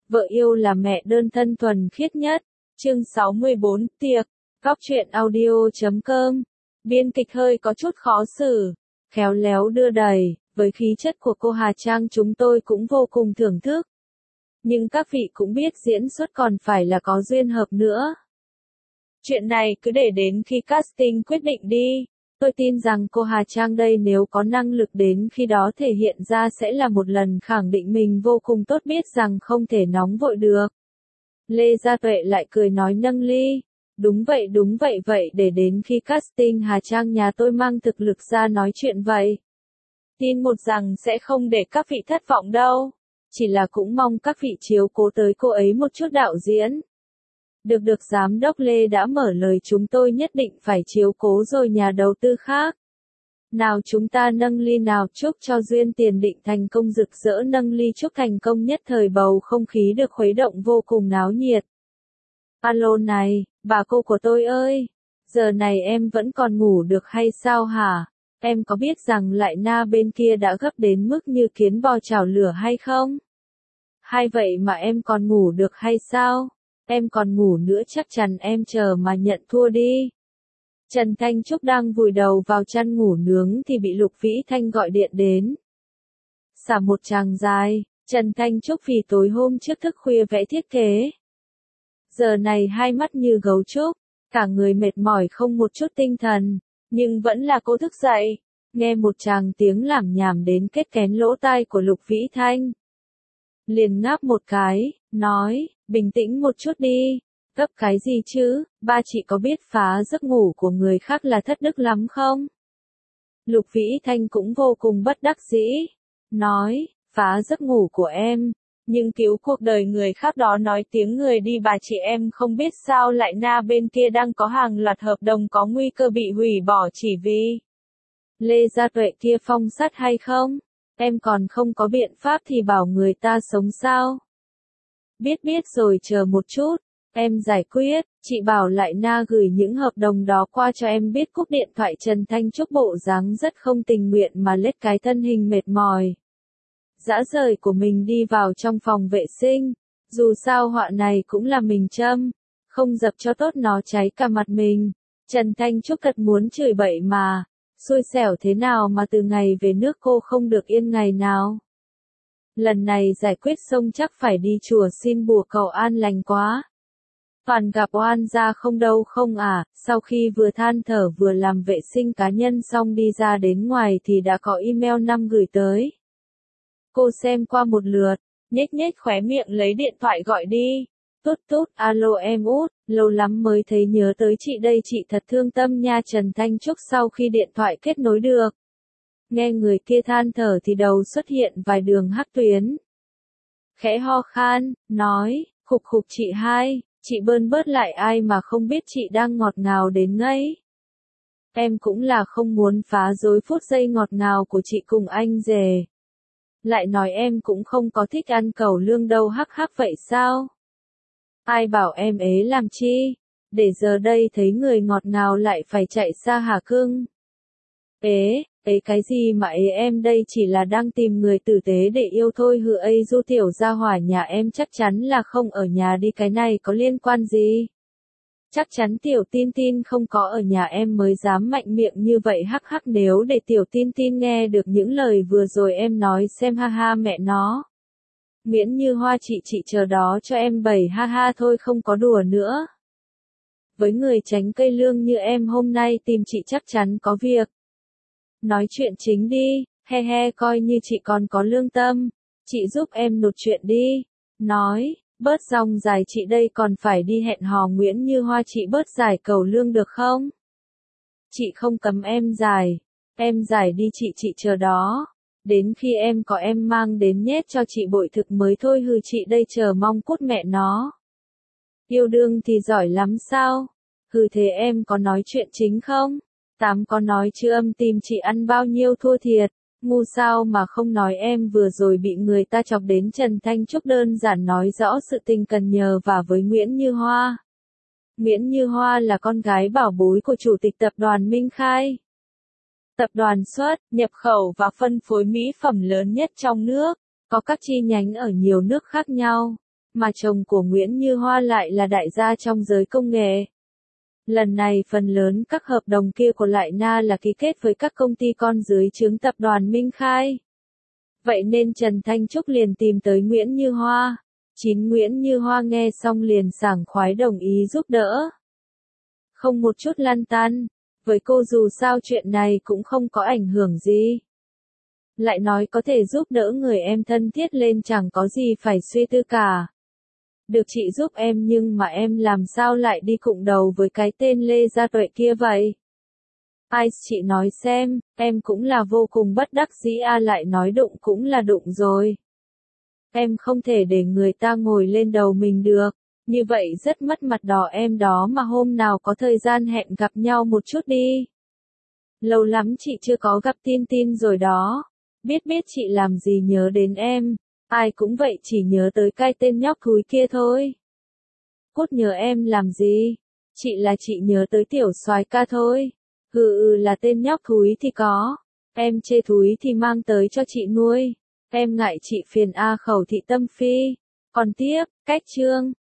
Vợ yêu là mẹ đơn thân thuần khiết nhất. Chương 64, tiệc. Góc truyện audio.com. Biên kịch hơi có chút khó xử, khéo léo đưa đẩy, với khí chất của cô Hà Trang chúng tôi cũng vô cùng thưởng thức. Nhưng các vị cũng biết diễn xuất còn phải là có duyên hợp nữa. Chuyện này cứ để đến khi casting quyết định đi. Tôi tin rằng cô Hà Trang đây nếu có năng lực đến khi đó thể hiện ra sẽ là một lần khẳng định mình vô cùng tốt, biết rằng không thể nóng vội được. Lê Gia Tuệ lại cười nói nâng ly. Đúng vậy vậy để đến khi casting Hà Trang nhà tôi mang thực lực ra nói chuyện vậy. Tin một rằng sẽ không để các vị thất vọng đâu. Chỉ là cũng mong các vị chiếu cố tới cô ấy một chút đạo diễn. Được giám đốc Lê đã mở lời, chúng tôi nhất định phải chiếu cố rồi nhà đầu tư khác. Nào chúng ta nâng ly nào, chúc cho duyên tiền định thành công rực rỡ, nâng ly chúc thành công, nhất thời bầu không khí được khuấy động vô cùng náo nhiệt. Alo này, bà cô của tôi ơi, giờ này em vẫn còn ngủ được hay sao hả? Em có biết rằng lại na bên kia đã gấp đến mức như kiến bò chảo lửa hay không? Hay vậy mà em còn ngủ được hay sao? Em còn ngủ nữa chắc chắn em chờ mà nhận thua đi. Trần Thanh Trúc đang vùi đầu vào chăn ngủ nướng thì bị Lục Vĩ Thanh gọi điện đến. Xả một tràng dài, Trần Thanh Trúc vì tối hôm trước thức khuya vẽ thiết kế. Giờ này hai mắt như gấu trúc, cả người mệt mỏi không một chút tinh thần, nhưng vẫn là cô thức dậy, nghe một tràng tiếng lảm nhảm đến kết kén lỗ tai của Lục Vĩ Thanh. Liền ngáp một cái, nói, bình tĩnh một chút đi, gấp cái gì chứ, ba chị có biết phá giấc ngủ của người khác là thất đức lắm không? Lục Vĩ Thanh cũng vô cùng bất đắc dĩ, nói, phá giấc ngủ của em, nhưng cứu cuộc đời người khác đó nói tiếng người đi bà chị, em không biết sao lại na bên kia đang có hàng loạt hợp đồng có nguy cơ bị hủy bỏ chỉ vì Lê Gia Tuệ kia phong sát hay không? Em còn không có biện pháp thì bảo người ta sống sao? Biết rồi, chờ một chút, em giải quyết, chị bảo lại na gửi những hợp đồng đó qua cho em biết. Cúp điện thoại, Trần Thanh Trúc bộ dáng rất không tình nguyện mà lết cái thân hình mệt mỏi, dã rời của mình đi vào trong phòng vệ sinh. Dù sao họa này cũng là mình châm, không dập cho tốt nó cháy cả mặt mình. Trần Thanh Trúc thật muốn chửi bậy mà, xui xẻo thế nào mà từ ngày về nước cô không được yên ngày nào. Lần này giải quyết xong chắc phải đi chùa xin bùa cầu an lành quá. Toàn gặp oan gia không đâu không à. Sau khi vừa than thở vừa làm vệ sinh cá nhân xong đi ra đến ngoài thì đã có email 5 gửi tới. Cô xem qua một lượt, nhếch khóe miệng lấy điện thoại gọi đi. Tút, alo em Út, lâu lắm mới thấy nhớ tới chị đây, chị thật thương tâm nha. Trần Thanh Trúc sau khi điện thoại kết nối được, nghe người kia than thở thì đầu xuất hiện vài đường hắc tuyến. Khẽ ho khan, nói, khục chị hai, chị bơn bớt lại, ai mà không biết chị đang ngọt ngào đến ngây. Em cũng là không muốn phá rối phút giây ngọt ngào của chị cùng anh rể. Lại nói em cũng không có thích ăn cẩu lương đâu, hắc vậy sao? Ai bảo em ế làm chi? Để giờ đây thấy người ngọt ngào lại phải chạy xa hả cưng? Ế cái gì mà ế, em đây chỉ là đang tìm người tử tế để yêu thôi. Hừ ấy, du tiểu gia hỏa nhà em chắc chắn là không ở nhà đi, cái này có liên quan gì? Chắc chắn tiểu tin không có ở nhà em mới dám mạnh miệng như vậy, hắc nếu để tiểu tin nghe được những lời vừa rồi em nói xem, ha mẹ nó. Nguyễn Như Hoa chị chờ đó cho em bày, ha thôi không có đùa nữa. Với người tránh cây lương như em hôm nay tìm chị chắc chắn có việc. Nói chuyện chính đi, he coi như chị còn có lương tâm, chị giúp em nộp chuyện đi. Nói, bớt dòng dài, chị đây còn phải đi hẹn hò Nguyễn Như Hoa, chị bớt giải cầu lương được không? Chị không cấm em giải đi chị chờ đó. Đến khi em có em mang đến nhét cho chị bội thực mới thôi. Hừ chị đây chờ mong cút mẹ nó. Yêu đương thì giỏi lắm sao? Hừ thế em có nói chuyện chính không? Tám có nói chứ, âm tìm chị ăn bao nhiêu thua thiệt. Ngu sao mà không nói, em vừa rồi bị người ta chọc đến. Trần Thanh Trúc đơn giản nói rõ sự tình cần nhờ vả với Nguyễn Như Hoa. Nguyễn Như Hoa là con gái bảo bối của chủ tịch tập đoàn Minh Khai. Tập đoàn xuất, nhập khẩu và phân phối mỹ phẩm lớn nhất trong nước, có các chi nhánh ở nhiều nước khác nhau. mà chồng của Nguyễn Như Hoa lại là đại gia trong giới công nghệ. Lần này phần lớn các hợp đồng kia của Lại Na là ký kết với các công ty con dưới trướng tập đoàn Minh Khai. Vậy nên Trần Thanh Trúc liền tìm tới Nguyễn Như Hoa. Nguyễn Như Hoa nghe xong liền sảng khoái đồng ý giúp đỡ. Không một chút lăn tăn, với cô dù sao chuyện này cũng không có ảnh hưởng gì. Lại nói có thể giúp đỡ người em thân thiết lên chẳng có gì phải suy tư cả. Được chị giúp em nhưng mà em làm sao lại đi cụng đầu với cái tên Lê Gia Tuệ kia vậy? Ai chị nói xem, em cũng là vô cùng bất đắc dĩ lại nói đụng cũng là đụng rồi. Em không thể để người ta ngồi lên đầu mình được, như vậy rất mất mặt đỏ em đó mà hôm nào có thời gian hẹn gặp nhau một chút đi. Lâu lắm chị chưa có gặp Tin rồi đó, biết chị làm gì nhớ đến em, ai cũng vậy chỉ nhớ tới cái tên nhóc thúi kia thôi. Cốt nhớ em làm gì, chị là chị nhớ tới tiểu soái ca thôi. Là tên nhóc thúi thì có, em chê thúi thì mang tới cho chị nuôi, em ngại chị phiền khẩu thị tâm phi. Còn tiếp, cách chương.